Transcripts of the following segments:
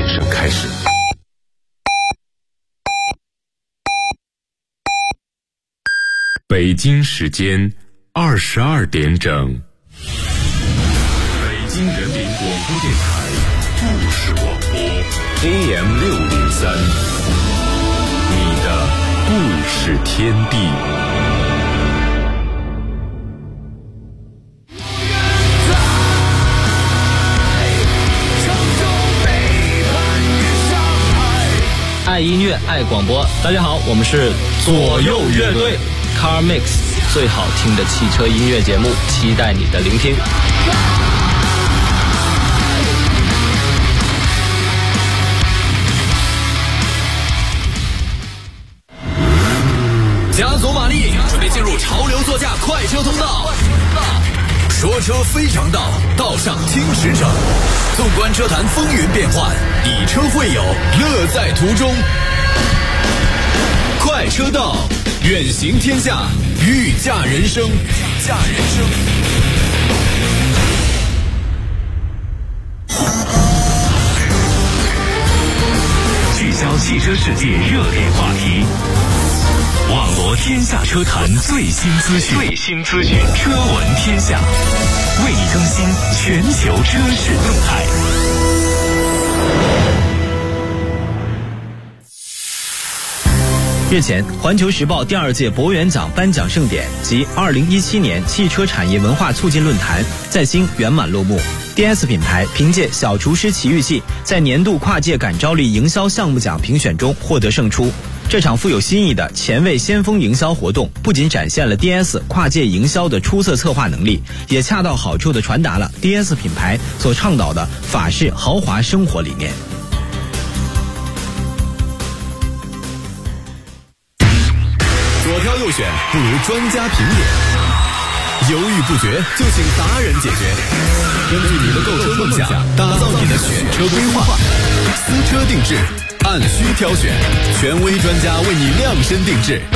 变声开始。北京时间22点整。北京人民广播电台故事广播 AM603， 你的故事天地。 爱音乐，爱广播。大家好，我们是左右乐队 Car Mix， 最好听的汽车音乐节目，期待你的聆听。 加足马力，准备进入潮流座驾快车通道。说车非常道，道上听实诚。纵观车坛风云变幻，以车会友，乐在途中。快车道，远行天下，御驾人生。 聚焦汽车世界热点话题，网罗天下车坛最新资讯，车闻天下，为你更新全球车市动态。 日前，环球时报第2届博源奖颁奖盛典及2017年汽车产业文化促进论坛在新圆满落幕。DS 品牌凭借小厨师奇遇记在年度跨界感召力营销项目奖评选中获得胜出。这场富有新意的前卫先锋营销活动不仅展现了 DS 跨界营销的出色策划能力，也恰到好处地传达了 DS 品牌所倡导的法式豪华生活理念。 左挑右选不如专家评点，犹豫不决就请达人解决。根据你的购车梦想，打造你的选车规划，私车定制，按需挑选，权威专家为你量身定制。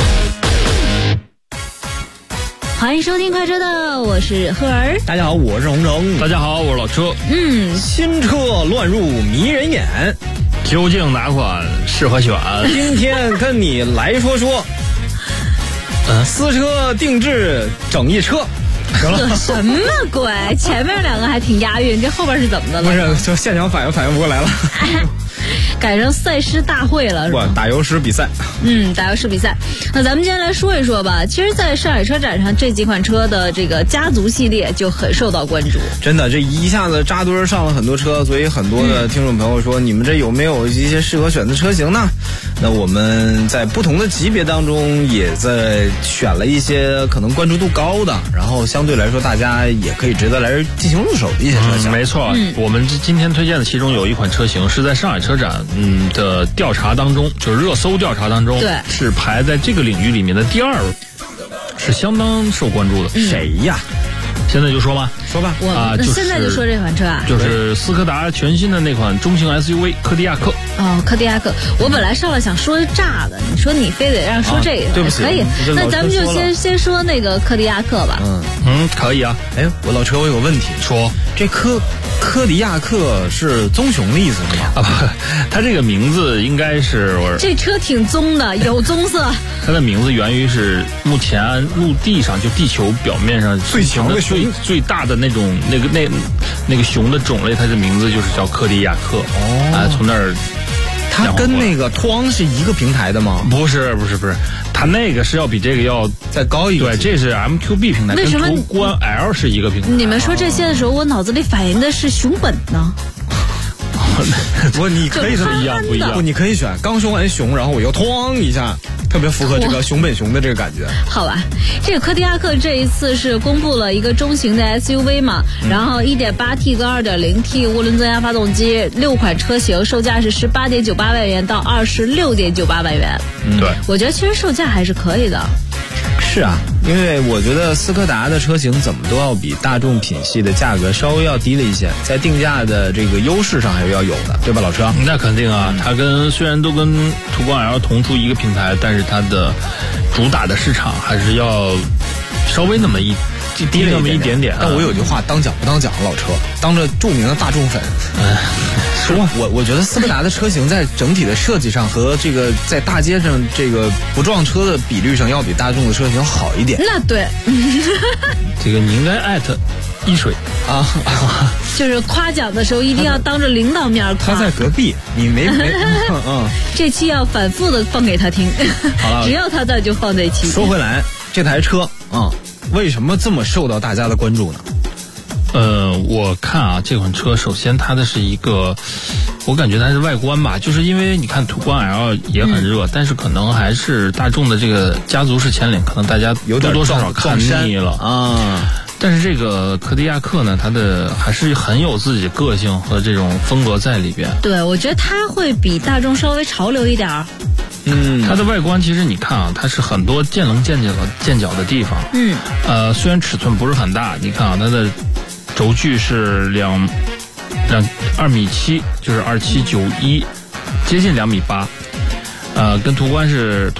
欢迎收听快车道，我是赫儿。 大家好，我是洪城。 大家好，我是老车。 新车乱入迷人眼， 究竟哪款适合选？ 今天跟你来说说私车定制整一车。 这什么鬼？前面两个还挺押韵，这后边是怎么的了？ 不是，就现场反应不过来了。 改成赛狮大会了是吧？ 打油诗比赛。 打油诗比赛。那咱们今天来说一说吧。其实在上海车展上，这几款车的这个家族系列就很受到关注。 真的，这一下子扎堆上了很多车，所以很多的听众朋友说，你们这有没有一些适合选的车型呢？那我们在不同的级别当中也在选了一些可能关注度高的，然后相对来说大家也可以值得来进行入手的一些车型。 没错，我们今天推荐的其中有一款车型是在上海车展的调查当中，就是热搜调查当中， 对， 是排在这个领域里面的第2，是相当受关注的。 谁呀？ 现在就说吧， 那现在就说这款车啊， 就是斯柯达全新的那款中型 SUV 柯迪亚克。 柯迪亚克，我本来上来想说炸的，你说你非得让说这个， 对不起， 可以，那咱们就先说那个柯迪亚克吧。 可以啊。 我老车，我有个问题， 说这柯迪亚克是棕熊的意思是吗？ 不，它这个名字应该是这车挺棕的，有棕色。 它的名字源于是目前陆地上就地球表面上最强的熊。 最大的那种那个熊的种类，它的名字就是叫柯迪亚克。从那儿， 它跟那个TOAN是一个平台的吗？ 不是，它那个是要比这个要再高一个。 对，这是 MQB 平台， 为什么跟途观 L 是一个平台？ 你们说这些的时候，我脑子里反映的是熊本呢。 不，你可以不一样， 不，你可以选刚说完熊，然后我又哐一下，特别符合这个熊本熊的这个感觉。 好吧，这个柯迪亚克这一次是公布了一个中型的 SUV 嘛，然后 1.8T 跟 2.0T 涡轮增压发动机，6款车型，售价是18.98万元到26.98万元。 对， 我觉得其实售价还是可以的。 是啊，因为我觉得斯柯达的车型怎么都要比大众品系的价格稍微要低了一些，在定价的这个优势上还是要有的，对吧，老车？ 那肯定啊，它虽然都跟途观 L 同出一个平台，但是它的主打的市场还是要稍微那么低那么一点点。 但我有句话，当讲不当讲，老车当着著名的大众粉，我觉得斯柯达的车型在整体的设计上和这个在大街上这个不撞车的比率上，要比大众的车型好一点。 那对， 这个你应该艾特一水啊， 就是夸奖的时候一定要当着领导面夸。 他在隔壁，你没这期要反复的放给他听， 好了， 只要他在就放这期。 说回来，这台车为什么这么受到大家的关注呢？ 我看啊，这款车首先它的是一个，我感觉它是外观吧，就是因为你看途观 L 也很热，但是可能还是大众的这个家族式前脸，可能大家多多少少看腻了啊。但是这个柯迪亚克呢，它的还是很有自己个性和这种风格在里边。 对，我觉得它会比大众稍微潮流一点儿。 它的外观其实你看啊，它是很多见棱见角的地方。虽然尺寸不是很大，你看啊，它的轴距是2.7米，就是2791，接近2.8米。跟途观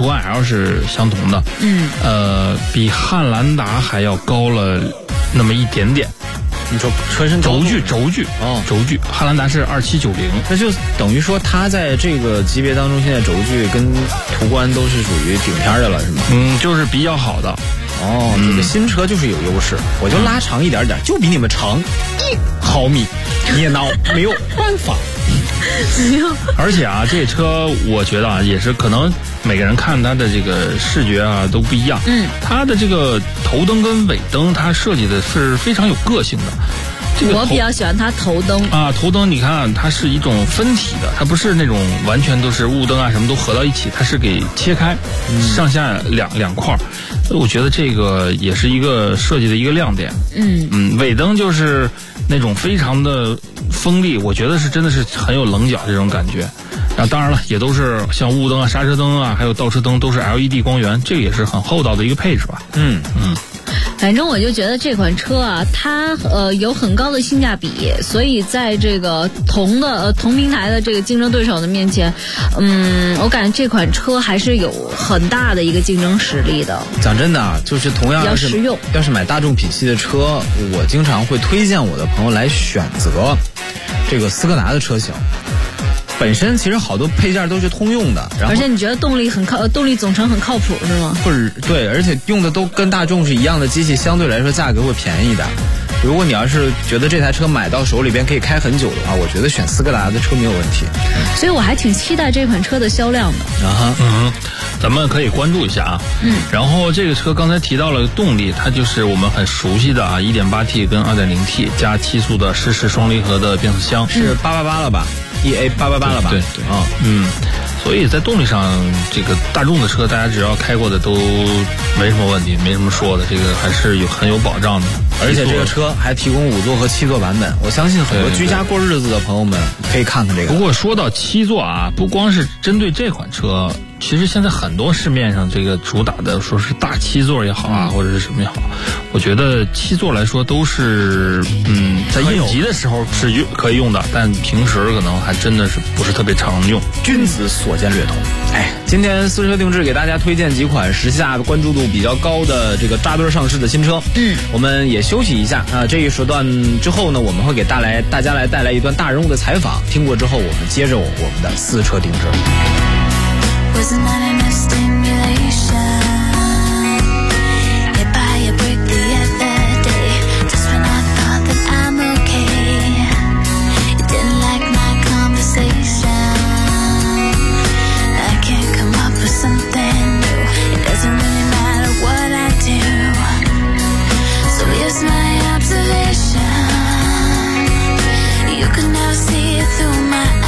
L 是相同的。比汉兰达还要高了那么一点点。 你说车身轴距汉兰达是2790， 那就等于说它在这个级别当中，现在轴距跟途观都是属于顶天的了，是吗？ 就是比较好的。 这个新车就是有优势，我就拉长一点点，就比你们长1毫米，你也拿没有办法。 而且啊，这车我觉得啊，也是可能每个人看它的这个视觉啊都不一样。它的这个头灯跟尾灯，它设计的是非常有个性的。 我比较喜欢它头灯啊，头灯你看它是一种分体的，它不是那种完全都是雾灯啊什么都合到一起，它是给切开，上下两块。我觉得这个也是一个设计的一个亮点。尾灯就是那种非常的锋利，我觉得是真的是很有棱角这种感觉。当然了，也都是像雾灯啊、刹车灯啊，还有倒车灯都是 LED 光源，这个也是很厚道的一个配置吧。 反正我就觉得这款车啊，它有很高的性价比，所以在这个同平台的这个竞争对手的面前，我感觉这款车还是有很大的一个竞争实力的。 讲真的啊，就是同样要实用， 要是买大众品系的车，我经常会推荐我的朋友来选择这个斯柯达的车型。本身其实好多配件都是通用的， 而且你觉得动力总成很靠谱是吗？ 不是，对，而且用的都跟大众是一样的机器，相对来说价格会便宜的。如果你要是觉得这台车买到手里边可以开很久的话，我觉得选斯柯达的车没有问题。 所以我还挺期待这款车的销量的。 咱们可以关注一下啊。然后这个车刚才提到了动力，它就是我们很熟悉的啊 1.8T 跟 2.0T 加7速的湿式双离合的变速箱， 是888了吧？EA888了吧？ 对，所以在动力上，这个大众的车大家只要开过的都没什么问题，没什么说的，这个还是很有保障的。 而且这个车还提供5座和7座版本，我相信很多居家过日子的朋友们可以看看这个。 不过说到7座啊，不光是针对这款车，其实现在很多市面上这个主打的说是大7座也好啊，或者是什么也好，我觉得7座来说都是在应急的时候是可以用的，但平时可能还真的是不是特别常用。 君子所见略同。今天私车定制给大家推荐几款时下关注度比较高的这个扎堆上市的新车。我们也休息一下啊。这一时段之后呢，我们会给大家来带来一段大人物的采访。听过之后，我们接着我们的私车定制。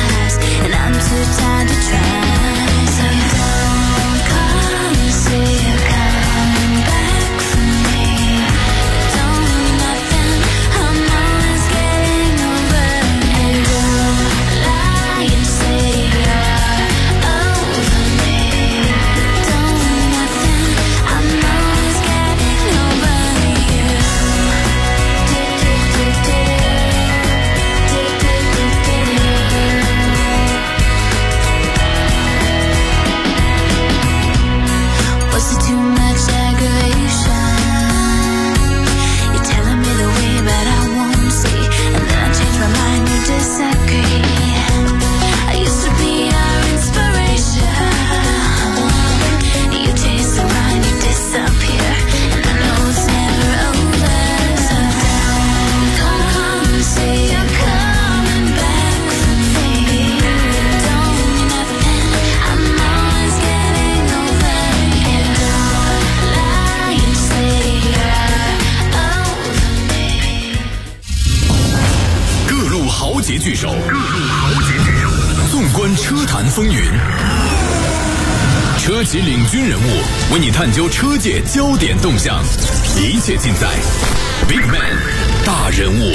Tired to try, so don't come see 聚首，纵观车坛风云，车企领军人物为你探究车界焦点动向，一切尽在 Big Man 大人物。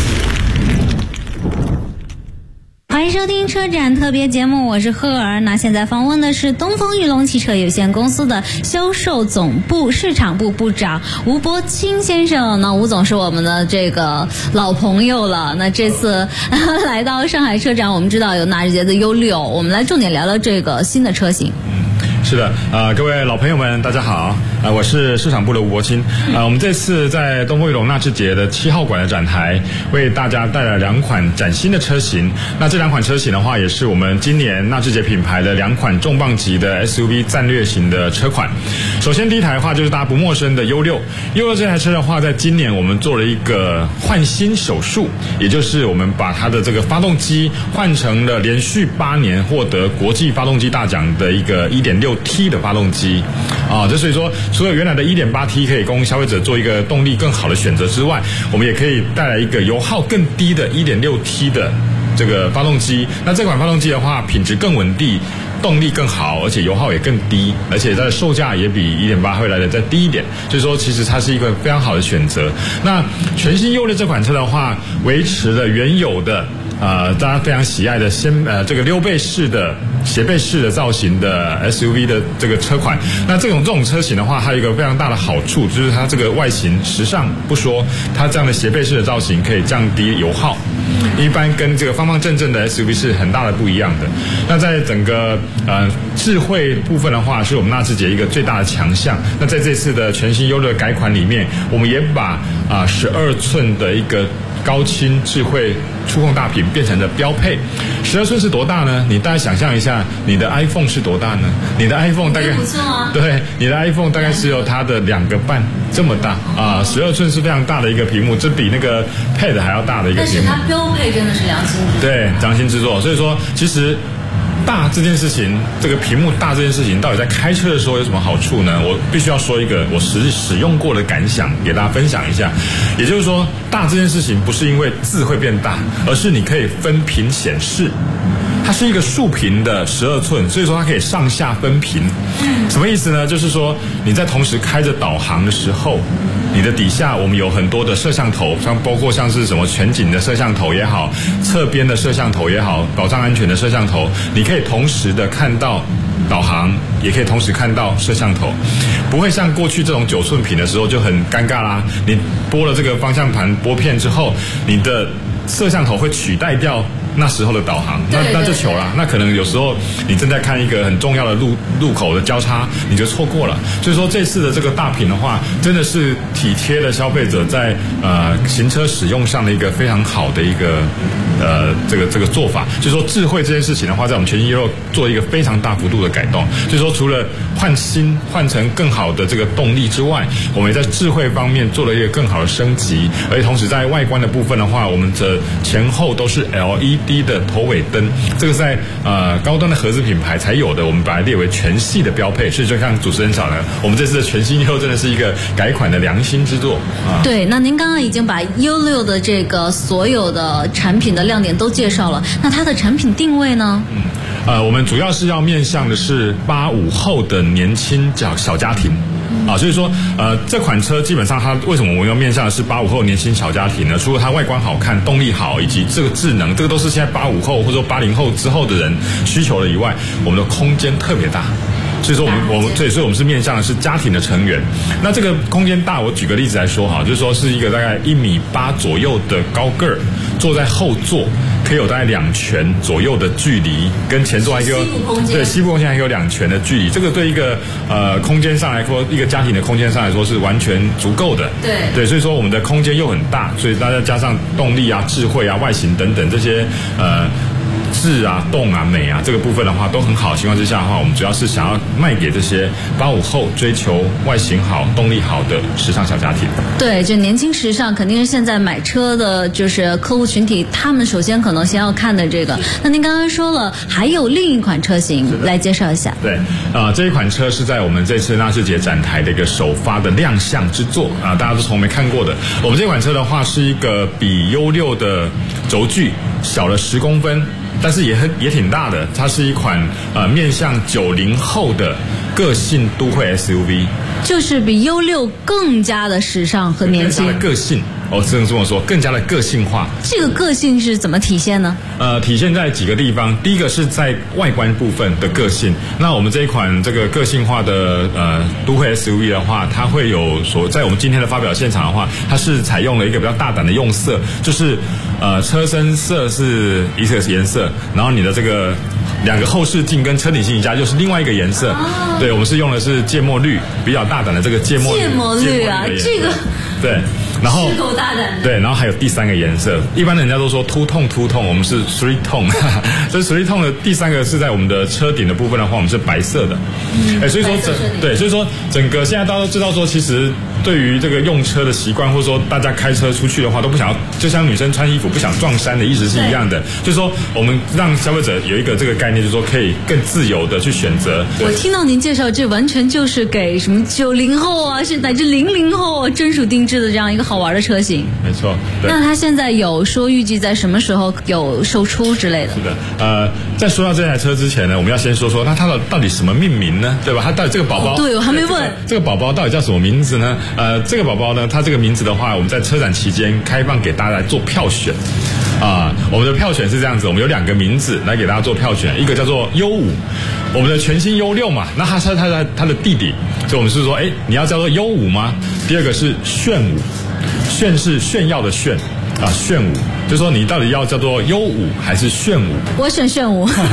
欢迎收听车展特别节目，我是赫尔。那现在访问的是东风裕隆汽车有限公司的销售总部市场部部长吴伯清先生。那吴总是我们的这个老朋友了。那这次来到上海车展，我们知道有纳智捷的 U6，我们来重点聊聊这个新的车型。 是的，各位老朋友们，大家好，我是市场部的吴伯清。我们这次在东风裕隆纳智捷的7号馆的展台，为大家带来2款崭新的车型。那这2款车型的话，也是我们今年纳智捷品牌的2款重磅级的 SUV 战略型的车款。首先第一台的话，就是大家不陌生的 U6。U6 这台车的话，在今年我们做了一个换新手术，也就是我们把它的这个发动机换成了连续8年获得国际发动机大奖的一个 1.6T 的发动机这所以说除了原来的 1.8T 可以供消费者做一个动力更好的选择之外，我们也可以带来一个油耗更低的 1.6T 的这个发动机。那这款发动机的话，品质更稳定，动力更好，而且油耗也更低，而且它的售价也比 1.8 会来的再低一点，所以说其实它是一个非常好的选择。那全新U6这款车的话，维持了原有的大家非常喜爱的这个溜背式的斜背式的造型的 SUV 的这个车款。那这种车型的话，它有一个非常大的好处，就是它这个外形时尚不说，它这样的斜背式的造型可以降低油耗，一般跟这个方方正正的 SUV 是很大的不一样的。那在整个智慧部分的话，是我们纳智捷一个最大的强项。那在这次的全新U6改款里面，我们也把12寸的一个高清智慧触控大屏变成了标配。12寸是多大呢？你大概想象一下，你的 iPhone 是多大呢？你的 iPhone 大概对，你的 iPhone 大概只有它的2个半这么大12寸是非常大的一个屏幕，这比那个 Pad 还要大的一个屏幕。 但是它标配真的是良心之作。 对，良心之作。所以说，其实大这件事情，这个屏幕大这件事情，到底在开车的时候有什么好处呢？我必须要说一个我使用过的感想，给大家分享一下。也就是说，大这件事情不是因为字会变大，而是你可以分屏显示。它是一个竖屏的12寸，所以说它可以上下分屏。什么意思呢？就是说你在同时开着导航的时候，你的底下我们有很多的摄像头，包括像是什么全景的摄像头也好，侧边的摄像头也好，保障安全的摄像头，你可以同时的看到导航，也可以同时看到摄像头，不会像过去这种9寸屏的时候就很尴尬啦。你拨了这个方向盘拨片之后，你的摄像头会取代掉那时候的导航，那就糗了。那可能有时候你正在看一个很重要的路口的交叉，你就错过了。所以说这次的这个大屏的话，真的是体贴了消费者在行车使用上的一个非常好的一个这个做法。所以说智慧这件事情的话，在我们全新U6做一个非常大幅度的改动。所以说除了换成更好的这个动力之外，我们也在智慧方面做了一个更好的升级，而且同时在外观的部分的话，我们的前后都是 LED 的头尾灯，这个在高端的合资品牌才有的，我们把它列为全系的标配。所以就像主持人讲的，我们这次的全新U6真的是一个改款的良心之作对，那您刚刚已经把 U6的这个所有的产品的亮点都介绍了，那它的产品定位呢？ 我们主要是要面向的是85后的年轻小家庭。所以说这款车基本上它为什么我们要面向的是85后年轻小家庭呢？除了它外观好看、动力好以及这个智能，这个都是现在85后或者说80后之后的人需求的以外，我们的空间特别大。所以说所以我们是面向的是家庭的成员。那这个空间大，我举个例子来说就是说是一个大概1.8米左右的高个儿，坐在后座可以有大概2拳左右的距离，跟前座还有膝部空间还有2拳的距离。这个对一个空间上来说，一个家庭的空间上来说是完全足够的。对，所以说我们的空间又很大，所以大家加上动力智慧外形等等这些质动美这个部分的话都很好的情况之下的话，我们主要是想要卖给这些85后追求外形好、动力好的时尚小家庭。 对，就年轻时尚肯定是现在买车的就是客户群体，他们首先可能先要看的这个。那您刚刚说了还有另一款车型，来介绍一下。 对，这一款车是在我们这次纳智捷展台的一个首发的亮相之作大家都从没看过的。我们这款车的话是一个比 U6 的轴距小了10公分，但是也挺大的。它是一款面向90后的个性都会 SUV， 就是比 U6 更加的时尚和年轻， 更加的个性。只能这么说，更加的个性化。 这个个性是怎么体现呢？ 体现在几个地方。第一个是在外观部分的个性。那我们这一款这个个性化的都会 SUV 的话，它会有在我们今天的发表现场的话，它是采用了一个比较大胆的用色，就是车身色是一个颜色，然后你的这个2个后视镜跟车顶行李架又是另外一个颜色。对，我们是用的是芥末绿，比较大胆的这个芥末绿啊，这个对。然后是够大胆的。 对，然后还有第3个颜色，一般人家都说凸痛，我们是 three tone， 这 three tone 的第3个是在我们的车顶的部分的话，我们是白色的。所以说所以说整个现在大家都知道说，其实对于这个用车的习惯，或者说大家开车出去的话，都不想要，就像女生穿衣服不想撞衫的意思是一样的。就是说，我们让消费者有一个这个概念，就是说可以更自由的去选择。 我听到您介绍，这完全就是给什么90后啊，是乃至00后专属定制的这样一个好玩的车型。 没错。 那它现在有说预计在什么时候有售出之类的？ 是的。在说到这台车之前呢，我们要先说说那它到底什么命名呢？对吧？它到底这个宝宝？ 对，我还没问。 这个宝宝到底叫什么名字呢？这个宝宝呢，它这个名字的话，我们在车展期间开放给大家来做票选。我们的票选是这样子，我们有2个名字来给大家做票选，一个叫做 U5， 我们的全新 U6 嘛，那它是它的弟弟，所以我们是说，你要叫做 U5 吗？第2个是炫5，炫是炫耀的炫。炫5，就是说你到底要叫做 U5 还是炫5？ 我选炫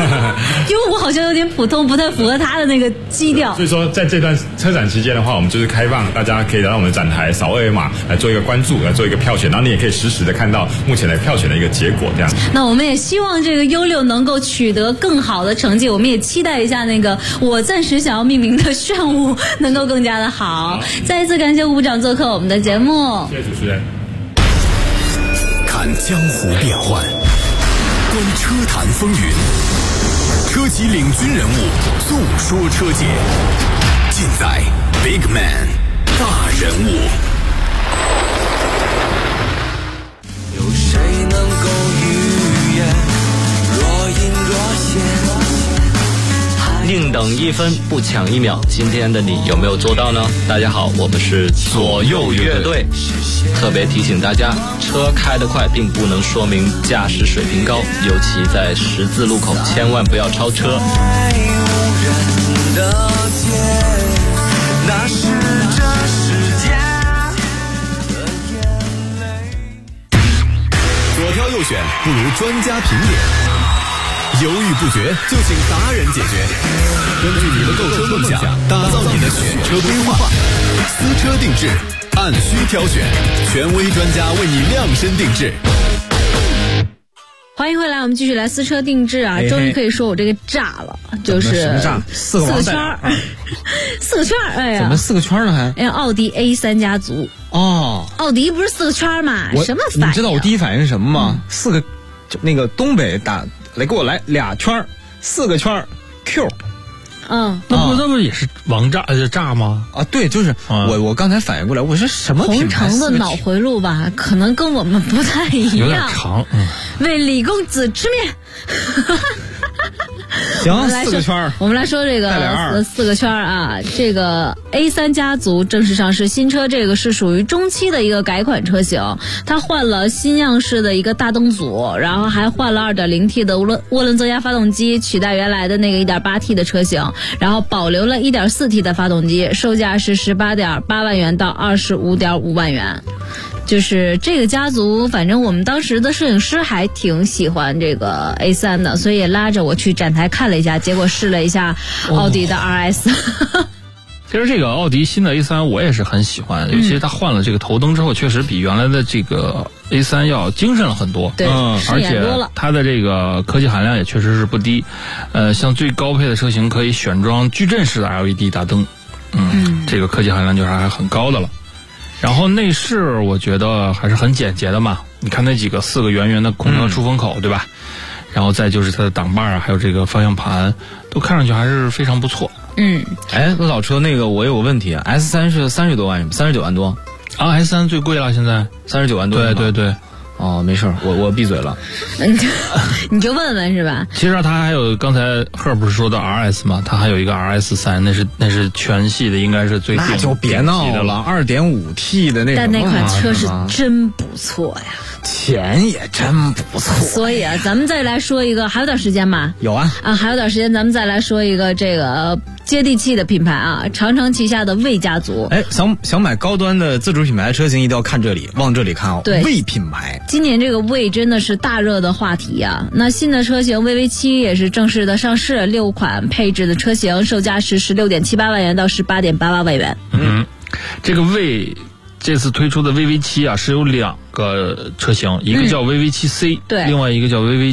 5，U5 好像有点普通，不太符合它的那个基调。 所以说，在这段车展期间的话，我们就是开放大家可以来到我们的展台扫2维码来做一个关注，来做一个票选，然后你也可以实时的看到目前的票选的一个结果。这样。那我们也希望这个 U6 能够取得更好的成绩，我们也期待一下那个我暂时想要命名的炫5能够更加的好。再一次感谢吴部长做客我们的节目。 谢谢主持人。 看江湖变幻，观车坛风云，车企领军人物诉说车界，尽在 Big Man 大人物。 有谁能够预言若隐若现？ 宁等1分不抢1秒，今天的你有没有做到呢？大家好，我们是左右乐队，特别提醒大家，车开得快并不能说明驾驶水平高，尤其在十字路口千万不要超车。 那是这世界的眼泪。 左挑右选不如专家评点，犹豫不决就请达人解决。根据你的购车梦想，打造你的选车规划，私车定制，按需挑选，权威专家为你量身定制。 欢迎回来，我们继续来私车定制啊！终于可以说我这个炸了，就是什么炸？4个圈儿，4个圈儿，哎呀， 怎么4个圈呢？还奥迪 A3 家族哦， 奥迪不是4个圈嘛？什么反应？ 你知道我第一反应是什么吗？4个，就那个东北打来给我来2圈，4个圈 Q。 那不也是王炸炸吗？ 对，就是我刚才反应过来，我说什么品牌？ 红城的脑回路吧，可能跟我们不太一样， 有点长。 为李公子吃面。 行，4个圈。 我们来说这个4个圈啊，这个 A3 家族正式上市新车，这个是属于中期的一个改款车型，它换了新样式的一个大灯组，然后还换了 2.0T 的涡轮增压发动机，取代原来的那个 1.8T 的车型，然后保留了 1.4T 的发动机，售价是18.8万元到25.5万元。就是这个家族，反正我们当时的摄影师还挺喜欢这个 A3 的，所以也拉着我去展台看了一下，结果试了一下奥迪的 RS。 其实这个奥迪新的 A3 我也是很喜欢，尤其是它换了这个头灯之后，确实比原来的这个 A3 要精神了很多。 对， 而且它的这个科技含量也确实是不低。像最高配的车型可以选装矩阵式的 LED 大灯，这个科技含量就是还很高的了。然后内饰我觉得还是很简洁的嘛，你看那几个4个圆圆的空调出风口，对吧？然后再就是它的挡把还有这个方向盘，都看上去还是非常不错。 那老车那个我有个问题，S3是30多万，39万多啊 ，S3 最贵了，现在 39万多。 对。 哦，没事儿，我闭嘴了。 你就问问是吧？ 其实它还有刚才赫不是说的 RS 吗？它还有一个 RS3，那是全系的，应该是最那就别闹了，2.5T 的那种。 但那款车是真不错呀， 钱也真不错。 所以啊，咱们再来说一个，还有点时间吧？ 有啊， 还有点时间，咱们再来说一个这个接地气的品牌啊，长城旗下的魏家族。 哎，想买高端的自主品牌车型，一定要看这里，往这里看哦。 对， 魏品牌， 今年这个魏真的是大热的话题啊。那新的车型VV 7也是正式的上市，6款配置的车型，售价是16.78万元到18.88万元。 这个魏这次推出的 VV 7啊，是有2个车型，一个叫 VV 7C， 对， 另外一个叫 VV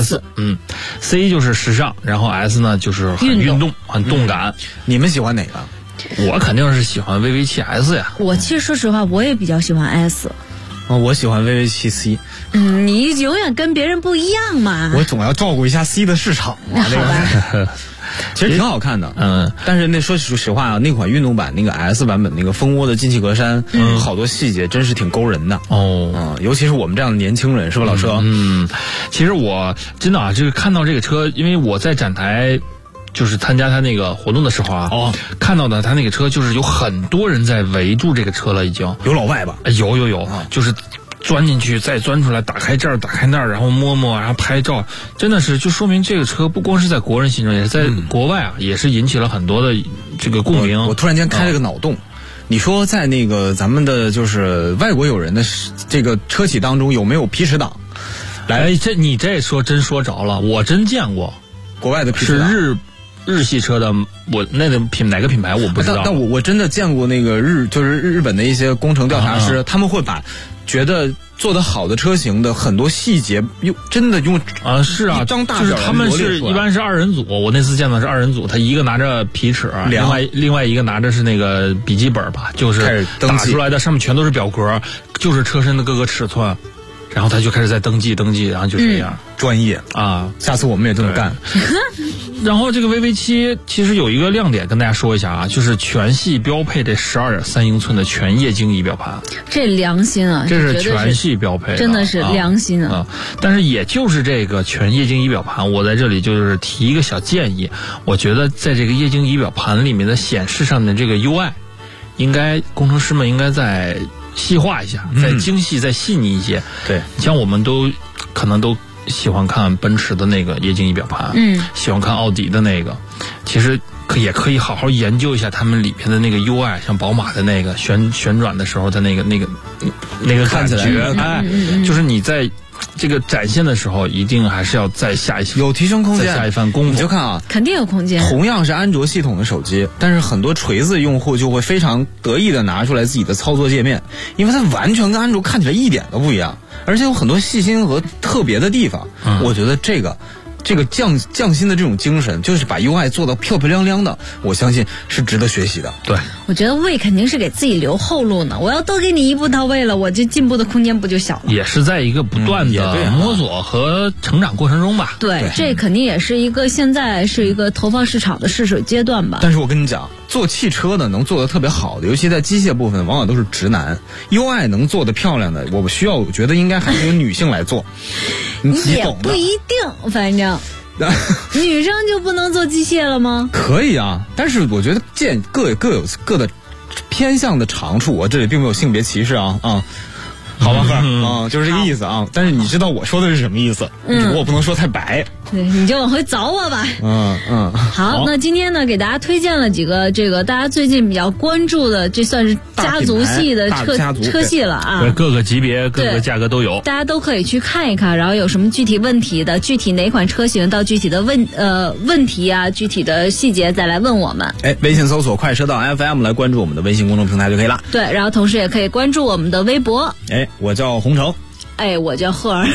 7S。C 就是时尚，然后 S 呢就是很运动，很动感。 你们喜欢哪个？ 我肯定是喜欢 VV 7S 呀。 我其实说实话，我也比较喜欢 S。 我喜欢 VV 7C。 你永远跟别人不一样嘛。 我总要照顾一下 C 的市场嘛。 好吧。 其实挺好看的，但是那说实话啊，那款运动版那个 S 版本那个蜂窝的进气格栅，好多细节真是挺勾人的尤其是我们这样的年轻人，是吧，老车？ 其实我真的啊，这个看到这个车，因为我在展台就是参加他那个活动的时候啊，看到的他那个车就是有很多人在围住这个车了，已经有老外吧？ 有，就是钻进去再钻出来，打开这儿打开那儿，然后摸，然后拍照，真的是就说明这个车不光是在国人心中，也是在国外啊，也是引起了很多的这个共鸣。 我突然间开了个脑洞，你说在那个咱们的就是外国友人的这个车企当中有没有皮尺党？ 来，你这说真说着了，我真见过国外的皮尺党是日系车的，我那个哪个品牌我不知道， 但我真的见过那个日本的一些工程调查师，他们会把觉得做得好的车型的很多细节真的用是啊， 一张大就是他们是一般是2人组，我那次见到是2人组，他一个拿着皮尺，另外一个拿着是那个笔记本吧，就是打出来的上面全都是表格，就是车身的各个尺寸，然后他就开始在登记，然后就这样专业啊，下次我们也这么干。 然后这个 VV 7其实有一个亮点跟大家说一下啊，就是全系标配这12.3英寸的全液晶仪表盘， 这良心啊， 这是全系标配的， 真的是良心啊。 但是也就是这个全液晶仪表盘，我在这里就是提一个小建议，我觉得在这个液晶仪表盘里面的显示上的这个 UI， 工程师们应该再细化一下，再精细再细腻一些。 对， 像我们可能都喜欢看奔驰的那个液晶仪表盘，喜欢看奥迪的那个，其实也可以好好研究一下他们里面的那个 UI， 像宝马的那个旋转的时候的那个感觉，就是你在这个展现的时候，一定还是要再下一些有提升空间， 再下一番功夫。 你就看啊， 肯定有空间。 同样是安卓系统的手机，但是很多锤子用户就会非常得意的拿出来自己的操作界面，因为它完全跟安卓看起来一点都不一样，而且有很多细心和特别的地方。我觉得这个匠心的这种精神，就是把 UI 做得漂漂亮亮的，我相信是值得学习的。 对， 我觉得魏肯定是给自己留后路呢。我要多给你一步到位了，我这进步的空间不就小了？ 也是在一个不断的摸索和成长过程中吧。 对，这肯定也是现在是一个投放市场的试水阶段吧。 但是我跟你讲，做汽车的能做得特别好的，尤其在机械部分，往往都是直男。UI 能做得漂亮的，我觉得应该还是由女性来做。你懂的。 也不一定，反正女生就不能做机械了吗？ 可以啊，但是我觉得各有各的偏向的长处，我这里并没有性别歧视啊。好吧，就是这个意思啊。但是你知道我说的是什么意思？我不能说太白。 对，你就往回找我吧。好，那今天呢，给大家推荐了几个这个大家最近比较关注的，这算是家族系的车系了啊。 对，各个级别、各个价格都有， 大家都可以去看一看。然后有什么具体问题的，具体哪款车型到具体的问题啊，具体的细节再来问我们。 微信搜索快车道 FM 来关注我们的微信公众平台就可以了。 对，然后同时也可以关注我们的微博。 我叫洪城。 我叫赫尔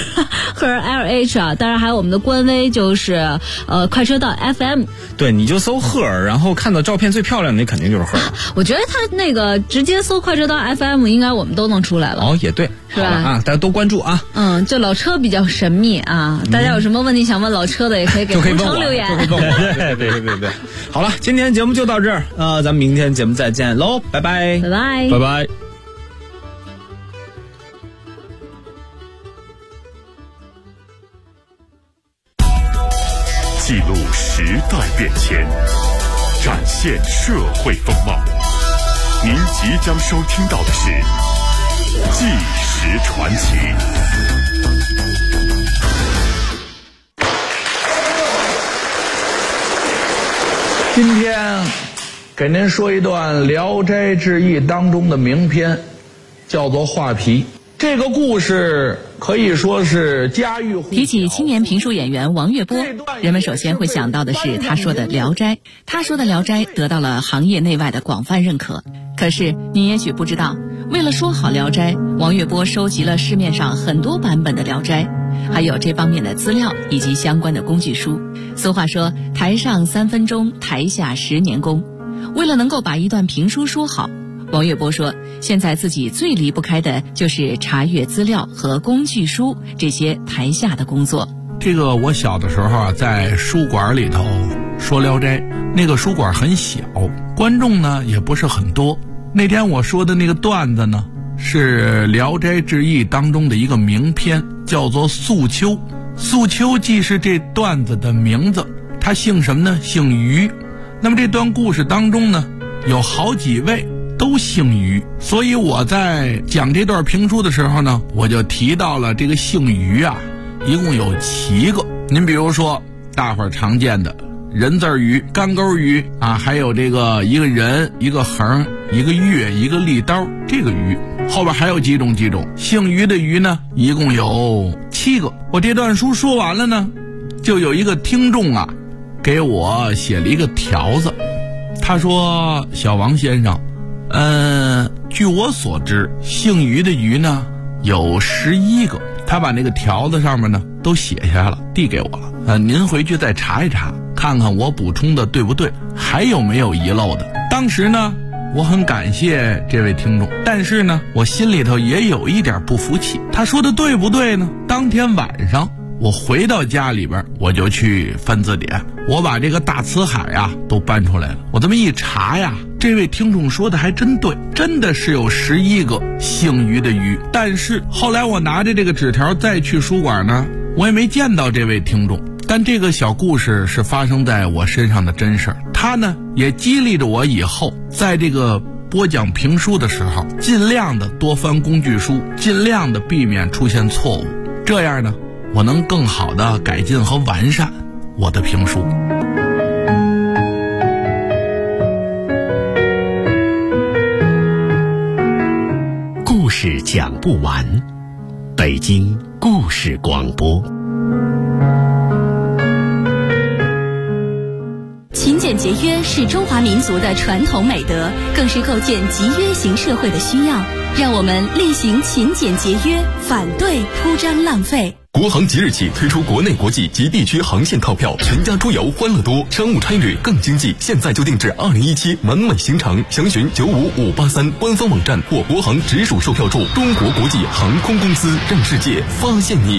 LH 啊，当然还有我们的官微就是快车道 FM。 对，你就搜赫尔，然后看到照片最漂亮的那肯定就是赫尔。 我觉得他那个直接搜快车道 FM 应该我们都能出来了。 也对， 是吧？ 啊，大家都关注啊。 就老车比较神秘啊，大家有什么问题想问老车的，也可以给洪城留言。 对。好了，今天节目就到这儿，咱们明天节目再见喽，拜拜， 拜拜， 拜拜。 记录时代变迁，展现社会风貌。您即将收听到的是《纪实传奇》。 今天给您说一段《聊斋志异》当中的名篇，叫做《画皮》。这个故事可以说是家喻户晓。 提起青年评书演员王月波，人们首先会想到的是他说的《聊斋》。他说的《聊斋》得到了行业内外的广泛认可。可是你也许不知道，为了说好《聊斋》，王月波收集了市面上很多版本的《聊斋》，还有这方面的资料以及相关的工具书。俗话说，台上3分钟，台下10年功。为了能够把一段评书说好，王月波说，现在自己最离不开的就是查阅资料和工具书这些台下的工作。 这个我小的时候啊，在书馆里头说《聊斋》，那个书馆很小，观众呢也不是很多。那天我说的那个段子呢，是《聊斋志异》当中的一个名篇，叫做《素秋》。素秋既是这段子的名字，他姓什么呢？姓于。那么这段故事当中呢，有好几位都姓于，所以我在讲这段评书的时候呢，我就提到了这个姓于啊，一共有7个。您比如说大伙儿常见的人字鱼、干钩鱼啊，还有这个一个人、一个横、一个月、一个利刀，这个鱼后边还有几种姓于的鱼呢，一共有7个。我这段书说完了呢，就有一个听众啊给我写了一个条子，他说：小王先生，据我所知，姓于的于呢有11个。他把那个条子上面呢都写下来了，递给我了。您回去再查一查，看看我补充的对不对，还有没有遗漏的。当时呢，我很感谢这位听众，但是呢，我心里头也有一点不服气。他说的对不对呢？当天晚上我回到家里边，我就去翻字典，我把这个大辞海啊都搬出来了。我这么一查呀，这位听众说的还真对，真的是有11个姓于的于。但是后来我拿着这个纸条再去书馆呢，我也没见到这位听众。但这个小故事是发生在我身上的真事儿，它呢也激励着我以后在这个播讲评书的时候，尽量的多翻工具书，尽量的避免出现错误，这样呢我能更好的改进和完善我的评书。 故事讲不完，北京故事广播。 勤俭节约是中华民族的传统美德，更是构建集约型社会的需要。让我们厉行勤俭节约，反对铺张浪费。 国航即日起推出国内国际及地区航线套票，全家出游欢乐多，商务差旅更经济。现在就定制2017满满行程，详询95583官方网站或国航直属售票处。中国国际航空公司，让世界发现你。